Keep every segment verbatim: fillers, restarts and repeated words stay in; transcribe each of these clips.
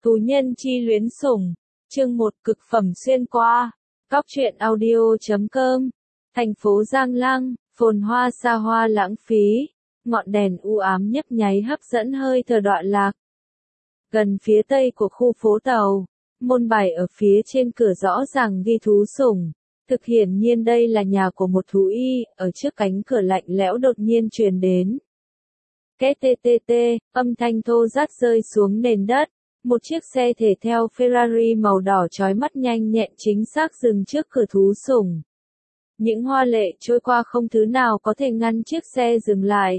Tù nhân chi luyến sủng. Chương một cực phẩm xuyên qua. Cóc truyện audio chấm com. Thành phố Giang Lăng, phồn hoa xa hoa lãng phí. Ngọn đèn u ám nhấp nháy hấp dẫn hơi thở đoạn lạc. Gần phía tây của khu phố tàu, môn bài ở phía trên cửa rõ ràng ghi thú sủng. Thực hiển nhiên đây là nhà của một thú y, ở trước cánh cửa lạnh lẽo đột nhiên truyền đến. Két tê tê tê, âm thanh thô rát rơi xuống nền đất. Một chiếc xe thể thao Ferrari màu đỏ chói mắt nhanh nhẹn chính xác dừng trước cửa thú sủng. Những hoa lệ trôi qua không thứ nào có thể ngăn chiếc xe dừng lại.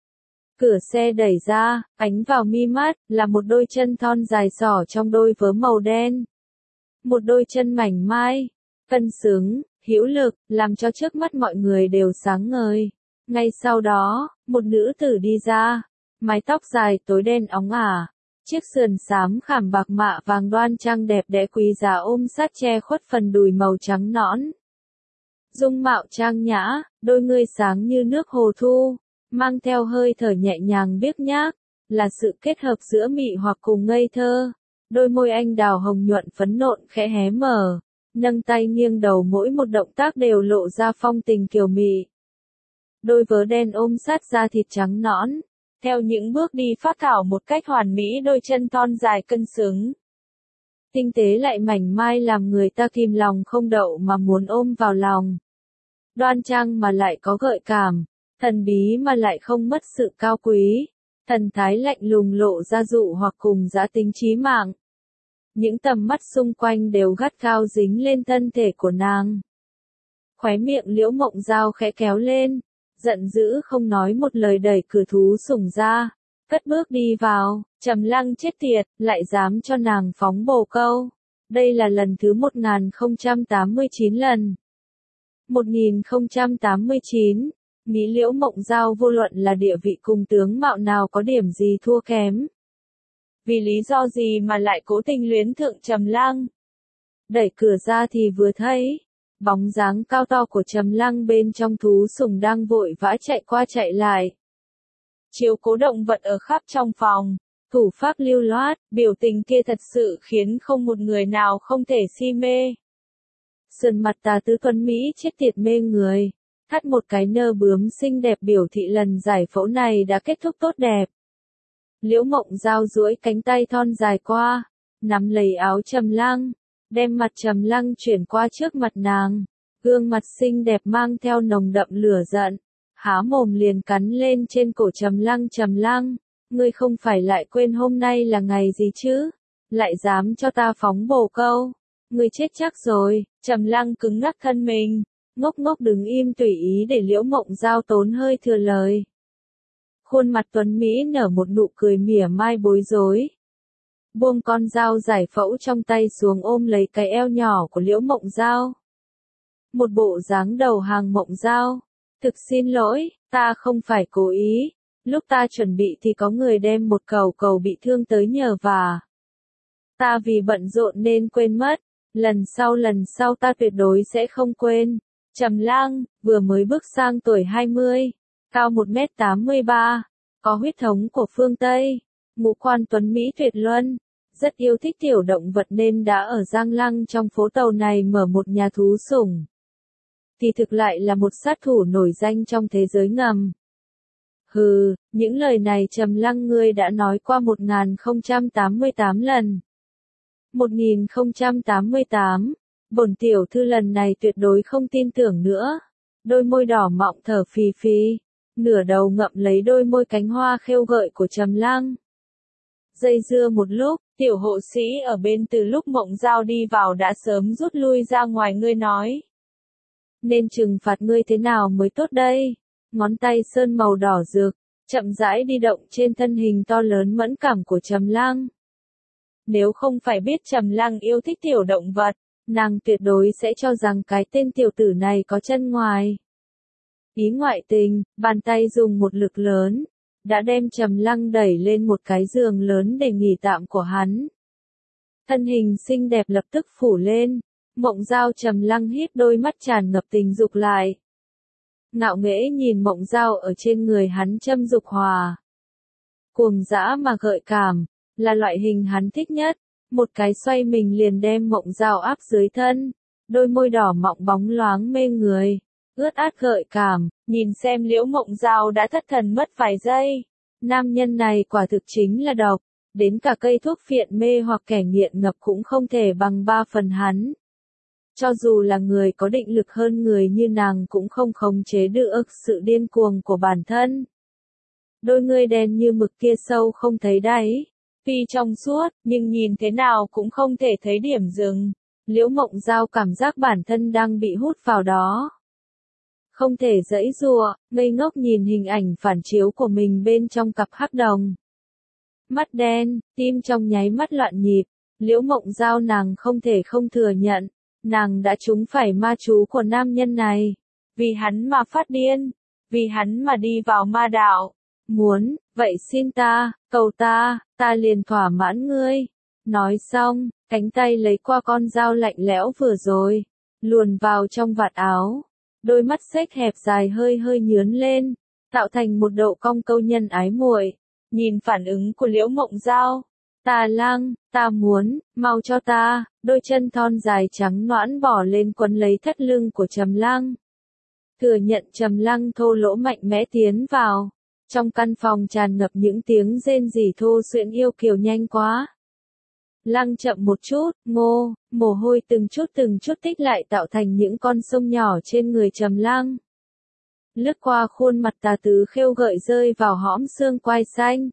Cửa xe đẩy ra, ánh vào mi mắt, là một đôi chân thon dài xỏ trong đôi vớ màu đen. Một đôi chân mảnh mai, cân xứng, hữu lực, làm cho trước mắt mọi người đều sáng ngời. Ngay sau đó, một nữ tử đi ra, mái tóc dài tối đen óng ả, chiếc sườn xám khảm bạc mạ vàng đoan trang đẹp đẽ quý giá ôm sát che khuất phần đùi màu trắng nõn. Dung mạo trang nhã, đôi ngươi sáng như nước hồ thu, mang theo hơi thở nhẹ nhàng biếc nhác, là sự kết hợp giữa mị hoặc cùng ngây thơ. Đôi môi anh đào hồng nhuận phấn nộn khẽ hé mở, nâng tay nghiêng đầu mỗi một động tác đều lộ ra phong tình kiều mị. Đôi vớ đen ôm sát da thịt trắng nõn, theo những bước đi phác thảo một cách hoàn mỹ đôi chân thon dài cân xứng. Tinh tế lại mảnh mai làm người ta kìm lòng không đậu mà muốn ôm vào lòng. Đoan trang mà lại có gợi cảm, thần bí mà lại không mất sự cao quý, thần thái lạnh lùng lộ ra dụ hoặc cùng dã tính chí mạng. Những tầm mắt xung quanh đều gắt gao dính lên thân thể của nàng. Khóe miệng Liễu Mộng Giao khẽ kéo lên, giận dữ không nói một lời đẩy cửa thú sủng ra, cất bước đi vào. Trầm Lăng chết tiệt, lại dám cho nàng phóng bồ câu. Đây là lần thứ một nghìn không trăm tám mươi chín lần. một nghìn không trăm tám mươi chín, Mỹ Liễu Mộng Giao vô luận là địa vị cùng tướng mạo nào có điểm gì thua kém. Vì lý do gì mà lại cố tình luyến thượng Trầm Lăng? Đẩy cửa ra thì vừa thấy, bóng dáng cao to của Trầm Lăng bên trong thú sủng đang vội vã chạy qua chạy lại. Chiếu cố động vật ở khắp trong phòng, thủ pháp lưu loát, biểu tình kia thật sự khiến không một người nào không thể si mê. Sườn mặt tà tứ tuấn Mỹ chết tiệt mê người, thắt một cái nơ bướm xinh đẹp biểu thị lần giải phẫu này đã kết thúc tốt đẹp. Liễu Mộng Giao duỗi cánh tay thon dài qua, nắm lấy áo Trầm Lăng, đem mặt Trầm Lăng chuyển qua trước mặt nàng, gương mặt xinh đẹp mang theo nồng đậm lửa giận, há mồm liền cắn lên trên cổ Trầm Lăng. Trầm Lăng, ngươi không phải lại quên hôm nay là ngày gì chứ? Lại dám cho ta phóng bồ câu? Ngươi chết chắc rồi. Trầm Lăng cứng ngắc thân mình, ngốc ngốc đứng im tùy ý để Liễu Mộng Giao tốn hơi thừa lời. Khuôn mặt tuấn Mỹ nở một nụ cười mỉa mai bối rối. Buông con dao giải phẫu trong tay xuống ôm lấy cái eo nhỏ của Liễu Mộng Giao. Một bộ dáng đầu hàng. Mộng Giao, thực xin lỗi, ta không phải cố ý, lúc ta chuẩn bị thì có người đem một cẩu cẩu bị thương tới nhờ vả. Ta vì bận rộn nên quên mất, lần sau lần sau ta tuyệt đối sẽ không quên. Trầm Lăng, vừa mới bước sang tuổi hai mươi, cao một mét tám mươi ba, có huyết thống của phương Tây, ngũ quan tuấn Mỹ tuyệt luân, rất yêu thích tiểu động vật nên đã ở Giang Lăng trong phố tàu này mở một nhà thú sủng. Thì thực lại là một sát thủ nổi danh trong thế giới ngầm. Hừ, những lời này Trầm Lăng ngươi đã nói qua một nghìn không trăm tám mươi tám lần. một nghìn không trăm tám mươi tám, bổn tiểu thư lần này tuyệt đối không tin tưởng nữa. Đôi môi đỏ mọng thở phì phì, nửa đầu ngậm lấy đôi môi cánh hoa khêu gợi của Trầm Lăng. Dây dưa một lúc, tiểu hộ sĩ ở bên từ lúc Mộng Giao đi vào đã sớm rút lui ra ngoài. Ngươi nói, nên trừng phạt ngươi thế nào mới tốt đây? Ngón tay sơn màu đỏ rực, chậm rãi đi động trên thân hình to lớn mẫn cảm của Trầm Lăng. Nếu không phải biết Trầm Lăng yêu thích tiểu động vật, nàng tuyệt đối sẽ cho rằng cái tên tiểu tử này có chân ngoài. Ý ngoại tình, bàn tay dùng một lực lớn, đã đem Trầm Lăng đẩy lên một cái giường lớn để nghỉ tạm của hắn. Thân hình xinh đẹp lập tức phủ lên, Mộng Giao. Trầm Lăng híp đôi mắt tràn ngập tình dục lại. Ngạo nghễ nhìn Mộng Giao ở trên người hắn châm dục hòa. Cuồng dã mà gợi cảm, là loại hình hắn thích nhất, một cái xoay mình liền đem Mộng Dao áp dưới thân, đôi môi đỏ mọng bóng loáng mê người, ướt át gợi cảm, nhìn xem Liễu Mộng Dao đã thất thần mất vài giây. Nam nhân này quả thực chính là độc, đến cả cây thuốc phiện mê hoặc kẻ nghiện ngập cũng không thể bằng ba phần hắn. Cho dù là người có định lực hơn người như nàng cũng không khống chế được sự điên cuồng của bản thân. Đôi ngươi đen như mực kia sâu không thấy đáy, tuy trong suốt, nhưng nhìn thế nào cũng không thể thấy điểm dừng. Liễu Mộng Dao cảm giác bản thân đang bị hút vào đó. Không thể giãy giụa, ngây ngốc nhìn hình ảnh phản chiếu của mình bên trong cặp hắc đồng. Mắt đen, tim trong nháy mắt loạn nhịp, Liễu Mộng Dao nàng không thể không thừa nhận, nàng đã trúng phải ma chú của nam nhân này. Vì hắn mà phát điên, vì hắn mà đi vào ma đạo. Muốn, vậy xin ta, cầu ta, ta liền thỏa mãn ngươi. Nói xong, cánh tay lấy qua con dao lạnh lẽo vừa rồi, luồn vào trong vạt áo. Đôi mắt xếch hẹp dài hơi hơi nhướn lên, tạo thành một độ cong câu nhân ái muội. Nhìn phản ứng của Liễu Mộng Dao, "Tà Lang, ta muốn, mau cho ta." Đôi chân thon dài trắng nõn bỏ lên quấn lấy thắt lưng của Trầm Lăng. Thừa nhận Trầm Lăng thô lỗ mạnh mẽ tiến vào. Trong căn phòng tràn ngập những tiếng rên rỉ thô xuyễn yêu kiều nhanh quá. Lăng chậm một chút, ngô, mồ hôi từng chút từng chút tích lại tạo thành những con sông nhỏ trên người Trầm Lăng. Lướt qua khuôn mặt tà tứ khêu gợi rơi vào hõm xương quai xanh.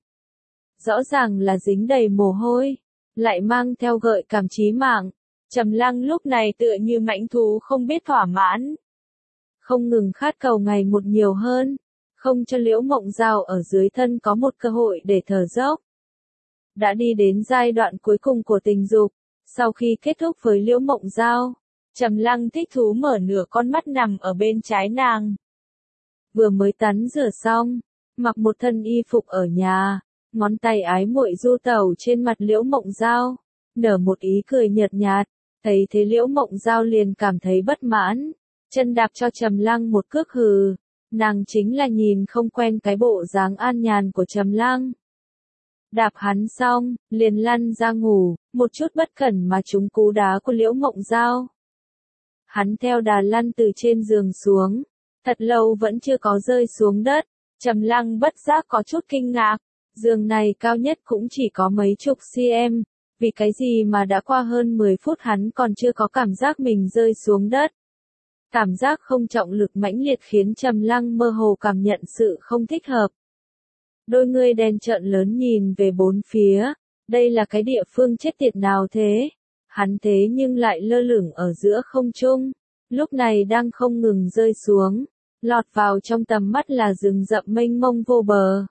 Rõ ràng là dính đầy mồ hôi, lại mang theo gợi cảm chí mạng. Trầm Lăng lúc này tựa như mãnh thú không biết thỏa mãn. Không ngừng khát cầu ngày một nhiều hơn, không cho Liễu Mộng Dao ở dưới thân có một cơ hội để thở dốc. Đã đi đến giai đoạn cuối cùng của tình dục, sau khi kết thúc với Liễu Mộng Dao, Trầm Lăng thích thú mở nửa con mắt nằm ở bên trái nàng. Vừa mới tắm rửa xong, mặc một thân y phục ở nhà, ngón tay ái muội du tẩu trên mặt Liễu Mộng Dao, nở một ý cười nhợt nhạt, thấy thế Liễu Mộng Dao liền cảm thấy bất mãn, chân đạp cho Trầm Lăng một cước hừ, nàng chính là nhìn không quen cái bộ dáng an nhàn của Trầm Lăng. Đạp hắn xong, liền lăn ra ngủ, một chút bất cẩn mà trúng cú đá của Liễu Mộng Dao. Hắn theo đà lăn từ trên giường xuống, thật lâu vẫn chưa có rơi xuống đất, Trầm Lăng bất giác có chút kinh ngạc, giường này cao nhất cũng chỉ có mấy chục cm, vì cái gì mà đã qua hơn mười phút hắn còn chưa có cảm giác mình rơi xuống đất. Cảm giác không trọng lực mãnh liệt khiến Trầm Lăng mơ hồ cảm nhận sự không thích hợp. Đôi ngươi đen trợn lớn nhìn về bốn phía, đây là cái địa phương chết tiệt nào thế? Hắn thế nhưng lại lơ lửng ở giữa không trung, lúc này đang không ngừng rơi xuống, lọt vào trong tầm mắt là rừng rậm mênh mông vô bờ.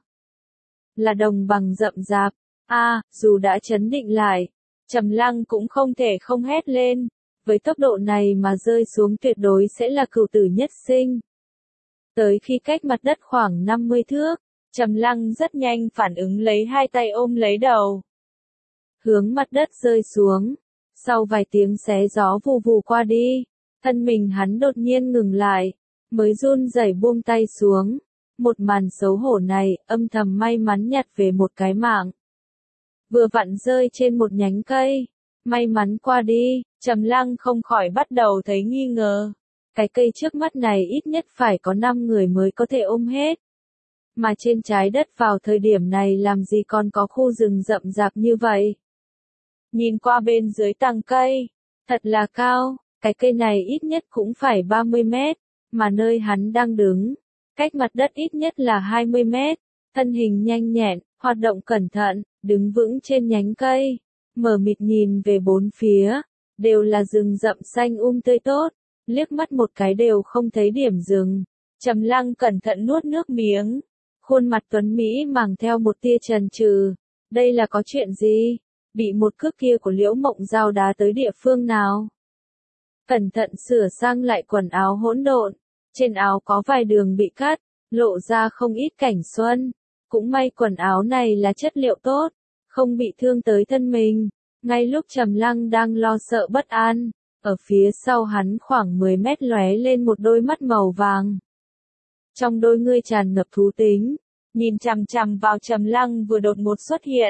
Là đồng bằng rậm rạp, a à, dù đã trấn định lại, Trầm Lăng cũng không thể không hét lên, với tốc độ này mà rơi xuống tuyệt đối sẽ là cửu tử nhất sinh. Tới khi cách mặt đất khoảng năm mươi thước, Trầm Lăng rất nhanh phản ứng lấy hai tay ôm lấy đầu. Hướng mặt đất rơi xuống, sau vài tiếng xé gió vù vù qua đi, thân mình hắn đột nhiên ngừng lại, mới run rẩy buông tay xuống. Một màn xấu hổ này, âm thầm may mắn nhặt về một cái mạng. Vừa vặn rơi trên một nhánh cây, may mắn qua đi, Trầm Lăng không khỏi bắt đầu thấy nghi ngờ. Cái cây trước mắt này ít nhất phải có năm người mới có thể ôm hết. Mà trên trái đất vào thời điểm này làm gì còn có khu rừng rậm rạp như vậy. Nhìn qua bên dưới tàng cây, thật là cao, cái cây này ít nhất cũng phải ba mươi mét, mà nơi hắn đang đứng, cách mặt đất ít nhất là hai mươi mét, thân hình nhanh nhẹn, hoạt động cẩn thận, đứng vững trên nhánh cây, mở mịt nhìn về bốn phía, đều là rừng rậm xanh um tươi tốt, liếc mắt một cái đều không thấy điểm dừng. Trầm Lăng cẩn thận nuốt nước miếng, khuôn mặt tuấn Mỹ mang theo một tia chần chừ, đây là có chuyện gì? Bị một cước kia của Liễu Mộng Dao đá tới địa phương nào? Cẩn thận sửa sang lại quần áo hỗn độn, trên áo có vài đường bị cắt, lộ ra không ít cảnh xuân. Cũng may quần áo này là chất liệu tốt, không bị thương tới thân mình. Ngay lúc Trầm Lăng đang lo sợ bất an, ở phía sau hắn khoảng mười mét lóe lên một đôi mắt màu vàng. Trong đôi ngươi tràn ngập thú tính, nhìn chằm chằm vào Trầm Lăng vừa đột ngột xuất hiện,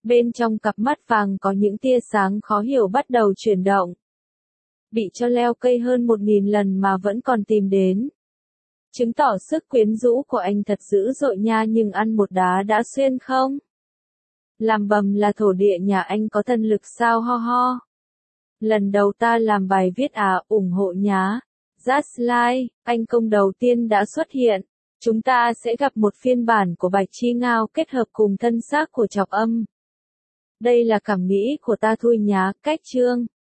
Bên trong cặp mắt vàng có những tia sáng khó hiểu bắt đầu chuyển động. Bị cho leo cây hơn một nghìn lần mà vẫn còn tìm đến. Chứng tỏ sức quyến rũ của anh thật dữ dội nha, nhưng ăn một đá đã xuyên không? Làm bầm là thổ địa nhà anh có thần lực sao ho ho. Lần đầu ta làm bài viết à, ủng hộ nhá. Just like, anh công đầu tiên đã xuất hiện. Chúng ta sẽ gặp một phiên bản của Bạch Chi Ngao kết hợp cùng thân xác của Trọc Âm. Đây là cảm nghĩ của ta thôi nhá, cách chương.